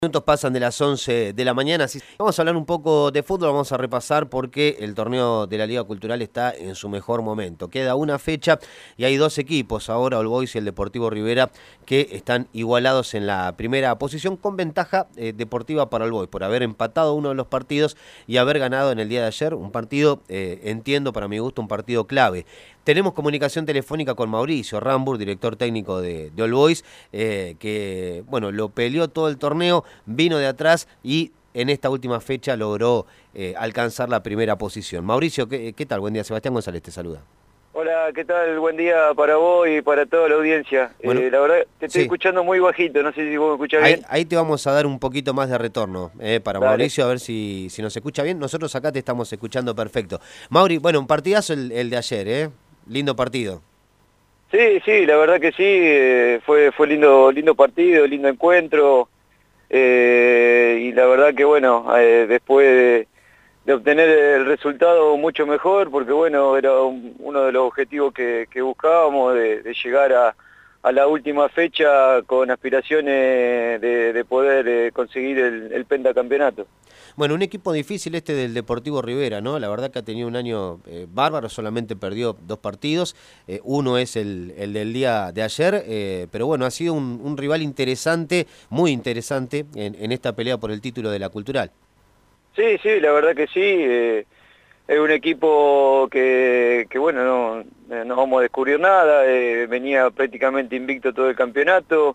Minutos pasan de las 11 de la mañana, así vamos a hablar un poco de fútbol, vamos a repasar porque el torneo de la Liga Cultural está en su mejor momento. Queda una fecha y hay dos equipos, ahora All Boys y el Deportivo Rivera, que están igualados en la primera posición con ventaja deportiva para All Boys, por haber empatado uno de los partidos y haber ganado en el día de ayer un partido, entiendo para mi gusto, un partido clave. Tenemos comunicación telefónica con Mauricio Rambur, director técnico de All Boys, que bueno, lo peleó todo el torneo, vino de atrás y en esta última fecha logró alcanzar la primera posición. Mauricio, ¿qué tal? Buen día, Sebastián González te saluda. Hola, ¿qué tal? Buen día para vos y para toda la audiencia. Bueno, la verdad te estoy sí, escuchando muy bajito, no sé si vos me escuchás bien. ahí te vamos a dar un poquito más de retorno para Dale. Mauricio, a ver si nos escucha bien. Nosotros acá te estamos escuchando perfecto. Mauri, bueno, un partidazo el de ayer, lindo partido. Sí, la verdad que sí, fue lindo partido, lindo encuentro, y la verdad que bueno, después de obtener el resultado mucho mejor, porque bueno, era uno de los objetivos que buscábamos, de llegar a la última fecha con aspiraciones de poder conseguir el pentacampeonato. Bueno, un equipo difícil este del Deportivo Rivera, ¿no? La verdad que ha tenido un año bárbaro, solamente perdió 2 partidos, uno es el del día de ayer, pero bueno, ha sido un rival interesante, muy interesante en esta pelea por el título de la Cultural. Sí, la verdad que sí, es un equipo que bueno, no vamos a descubrir nada, venía prácticamente invicto todo el campeonato.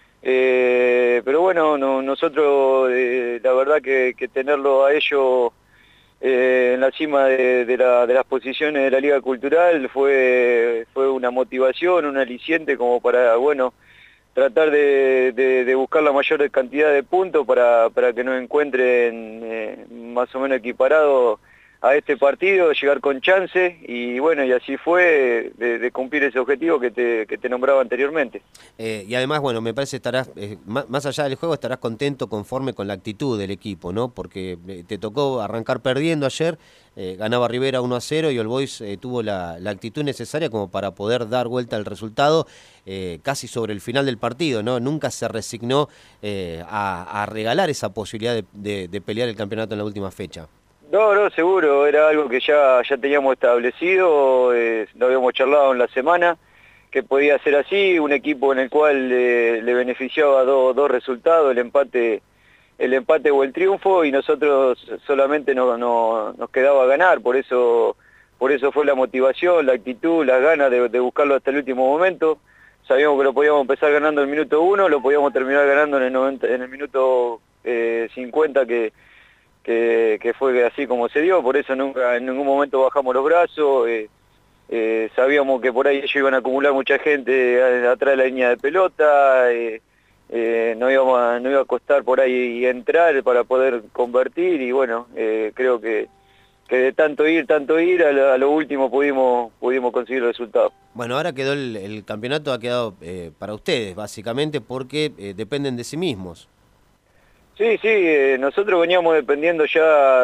Pero bueno, nosotros la verdad que tenerlo a ellos en la cima de las posiciones de la Liga Cultural fue una motivación, un aliciente como para, bueno, tratar de buscar la mayor cantidad de puntos para que nos encuentren más o menos equiparados a este partido, llegar con chance y bueno, y así fue de cumplir ese objetivo que te nombraba anteriormente. Y además, bueno, me parece estarás, más allá del juego, estarás contento, conforme con la actitud del equipo, ¿no? Porque te tocó arrancar perdiendo ayer, ganaba Rivera 1-0 y All Boys tuvo la actitud necesaria como para poder dar vuelta al resultado casi sobre el final del partido, ¿no? Nunca se resignó a regalar esa posibilidad de pelear el campeonato en la última fecha. No, seguro, era algo que ya teníamos establecido, lo habíamos charlado en la semana, que podía ser así, un equipo en el cual le beneficiaba dos resultados, el empate o el triunfo, y nosotros solamente nos quedaba ganar, por eso fue la motivación, la actitud, las ganas de buscarlo hasta el último momento. Sabíamos que lo podíamos empezar ganando en el minuto 1, lo podíamos terminar ganando en el minuto 50 que fue así como se dio, por eso nunca en ningún momento bajamos los brazos, sabíamos que por ahí ellos iban a acumular mucha gente atrás de la línea de pelota, no iba a costar por ahí entrar para poder convertir y bueno, creo que de tanto ir, a lo último pudimos conseguir el resultado. Bueno, ahora quedó el campeonato, ha quedado para ustedes, básicamente, porque dependen de sí mismos. Sí, nosotros veníamos dependiendo ya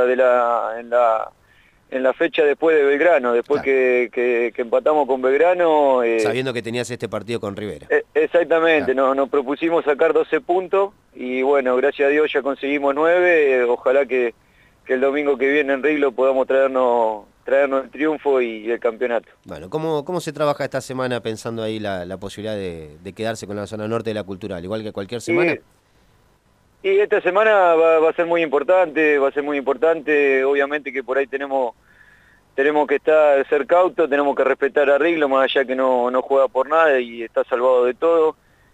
en la fecha después de Belgrano, después Claro. que empatamos con Belgrano. Sabiendo que tenías este partido con Rivera. Exactamente, Claro. nos propusimos sacar 12 puntos y bueno, gracias a Dios ya conseguimos 9, ojalá que el domingo que viene en Riglo podamos traernos el triunfo y el campeonato. Bueno, ¿cómo se trabaja esta semana pensando ahí la posibilidad de quedarse con la zona norte de la Cultural? Igual que cualquier semana. Y esta semana va a ser muy importante, obviamente que por ahí tenemos que ser cautos, tenemos que respetar a Riglo, más allá que no juega por nada y está salvado de todo.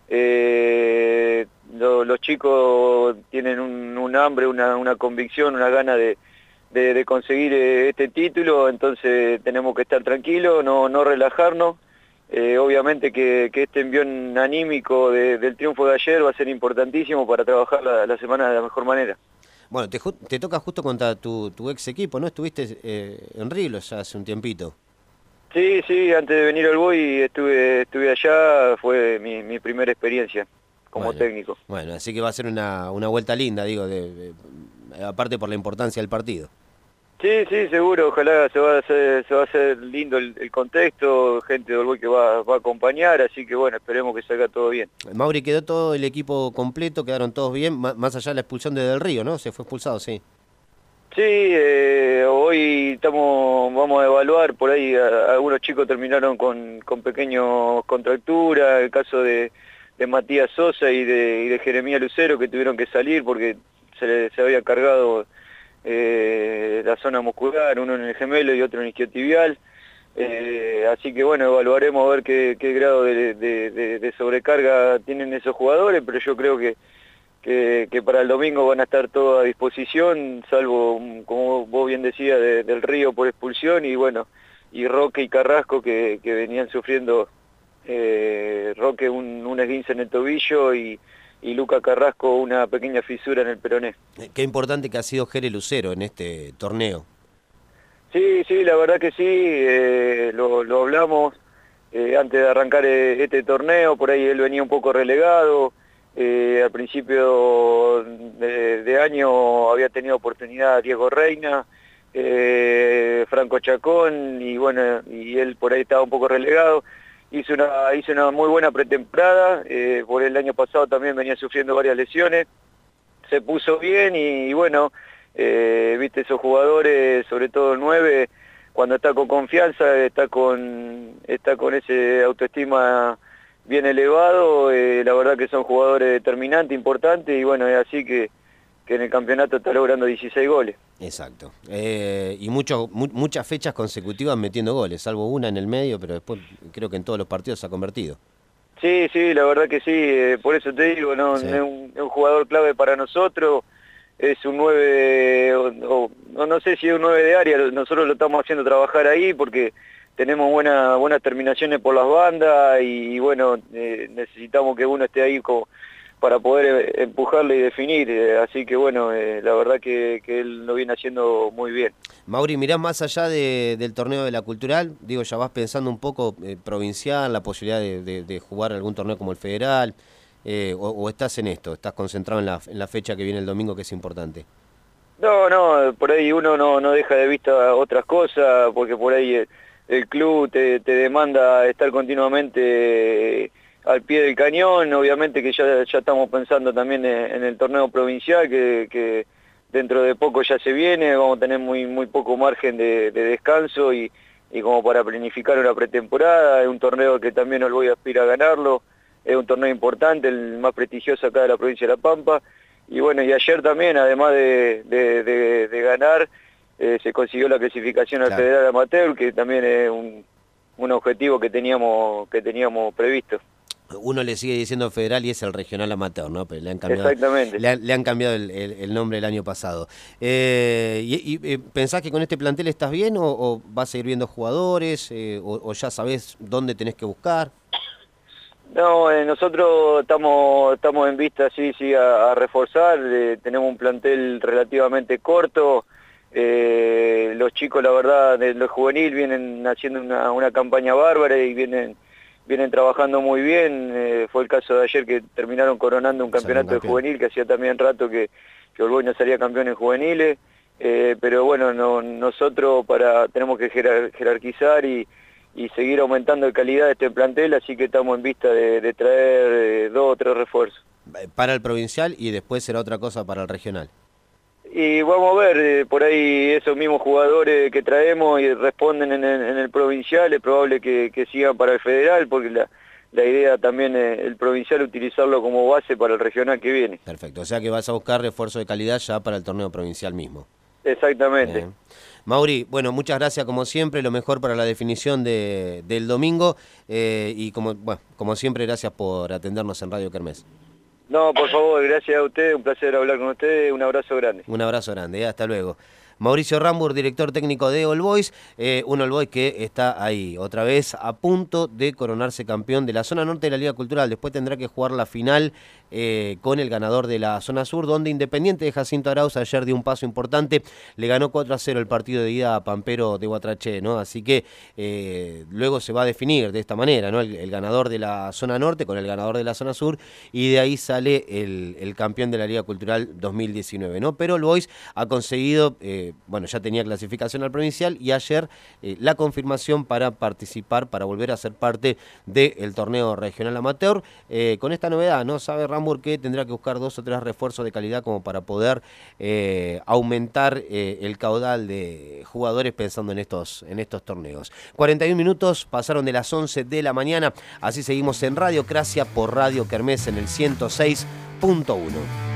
Los chicos tienen un hambre, una convicción, una gana de conseguir este título, entonces tenemos que estar tranquilos, no relajarnos. Obviamente que este envión anímico del triunfo de ayer va a ser importantísimo para trabajar la semana de la mejor manera. Bueno, te toca justo contra tu ex equipo, ¿no? Estuviste en Riglo ya hace un tiempito. Sí, antes de venir al Boy estuve allá, fue mi primera experiencia como técnico. Bueno, así que va a ser una vuelta linda, digo, aparte por la importancia del partido. Sí, sí, seguro, ojalá se va a hacer lindo el contexto, gente de Olboy que va a acompañar, así que bueno, esperemos que salga todo bien. Mauri, quedó todo el equipo completo, quedaron todos bien, más allá de la expulsión de Del Río, ¿no? Se fue expulsado, sí. Sí, hoy vamos a evaluar, por ahí algunos chicos terminaron con pequeños contracturas, el caso de Matías Sosa y de Jeremías Lucero que tuvieron que salir porque se había cargado la zona muscular, uno en el gemelo y otro en el isquiotibial. Así que bueno, evaluaremos a ver qué grado de sobrecarga tienen esos jugadores, pero yo creo que para el domingo van a estar todos a disposición, salvo, como vos bien decías, del Río por expulsión, y bueno, y Roque y Carrasco que venían sufriendo, Roque un esguince en el tobillo y Luca Carrasco una pequeña fisura en el peroné. Qué importante que ha sido Jere Lucero en este torneo. Sí, sí, la verdad que sí, lo hablamos antes de arrancar este torneo, por ahí él venía un poco relegado, al principio de año había tenido oportunidad Diego Reina, Franco Chacón, y bueno, y él por ahí estaba un poco relegado. Hizo una muy buena pretemporada, por el año pasado también venía sufriendo varias lesiones, se puso bien y bueno, viste esos jugadores, sobre todo el 9, cuando está con confianza, está con ese autoestima bien elevado, la verdad que son jugadores determinantes, importantes, y bueno, es así que en el campeonato está logrando 16 goles. Exacto. Y muchas fechas consecutivas metiendo goles, salvo una en el medio, pero después creo que en todos los partidos se ha convertido. Sí, sí, la verdad que sí, por eso te digo, no, Sí. es un jugador clave para nosotros, es un 9, no sé si es un 9 de área, nosotros lo estamos haciendo trabajar ahí porque tenemos buenas terminaciones por las bandas y bueno, necesitamos que uno esté ahí para poder empujarle y definir, así que bueno, la verdad que él lo viene haciendo muy bien. Mauri, mirás más allá del torneo de la Cultural, digo, ya vas pensando un poco provincial, la posibilidad de jugar algún torneo como el Federal, o estás en esto, estás concentrado en la fecha que viene el domingo, que es importante. No, por ahí uno no deja de vista otras cosas, porque por ahí el club te demanda estar continuamente al pie del cañón, obviamente que ya estamos pensando también en el torneo provincial, que dentro de poco ya se viene, vamos a tener muy poco margen de descanso y como para planificar una pretemporada, es un torneo que también Olboy aspira a ganarlo, es un torneo importante, el más prestigioso acá de la provincia de La Pampa, y bueno, y ayer también, además de ganar, se consiguió la clasificación al Claro. Federal Amateur, que también es un objetivo que teníamos previsto. Uno le sigue diciendo Federal y es el Regional Amateur, ¿no? Pero le han cambiado, Exactamente. le han cambiado el nombre el año pasado. ¿Pensás que con este plantel estás bien o vas a ir viendo jugadores o ya sabés dónde tenés que buscar? No, nosotros estamos en vista, sí, a reforzar, tenemos un plantel relativamente corto, los chicos, la verdad, de los juvenil vienen haciendo una campaña bárbara y vienen trabajando muy bien, fue el caso de ayer que terminaron coronando un campeonato de juvenil, que hacía también rato que Olboy no salía campeón en juveniles, pero bueno, nosotros tenemos que jerarquizar y seguir aumentando de calidad este plantel, así que estamos en vista de traer 2 o 3 refuerzos. Para el provincial y después será otra cosa para el regional. Y vamos a ver, por ahí esos mismos jugadores que traemos y responden en el provincial, es probable que sigan para el federal, porque la idea también es el provincial utilizarlo como base para el regional que viene. Perfecto, o sea que vas a buscar refuerzo de calidad ya para el torneo provincial mismo. Exactamente. Mauri, bueno, muchas gracias como siempre, lo mejor para la definición del domingo y como siempre, gracias por atendernos en Radio Kermés. No, por favor, gracias a ustedes, un placer hablar con ustedes, un abrazo grande. Un abrazo grande, hasta luego. Mauricio Rambur, director técnico de All Boys, un All Boys que está ahí, otra vez a punto de coronarse campeón de la zona norte de la Liga Cultural. Después tendrá que jugar la final con el ganador de la zona sur, donde Independiente de Jacinto Arauz ayer dio un paso importante, le ganó 4-0 el partido de ida a Pampero de Guatraché, ¿no? Así que luego se va a definir de esta manera, ¿no? El ganador de la zona norte con el ganador de la zona sur, y de ahí sale el campeón de la Liga Cultural 2019, ¿no? Pero All Boys ha conseguido bueno, ya tenía clasificación al provincial y ayer la confirmación para participar, para volver a ser parte del torneo regional amateur. Con esta novedad, ¿no? Sabe Rambur que tendrá que buscar 2 o 3 refuerzos de calidad como para poder aumentar el caudal de jugadores pensando en estos torneos. 41 minutos pasaron de las 11 de la mañana, así seguimos en Radiocracia por Radio Kermés en el 106.1.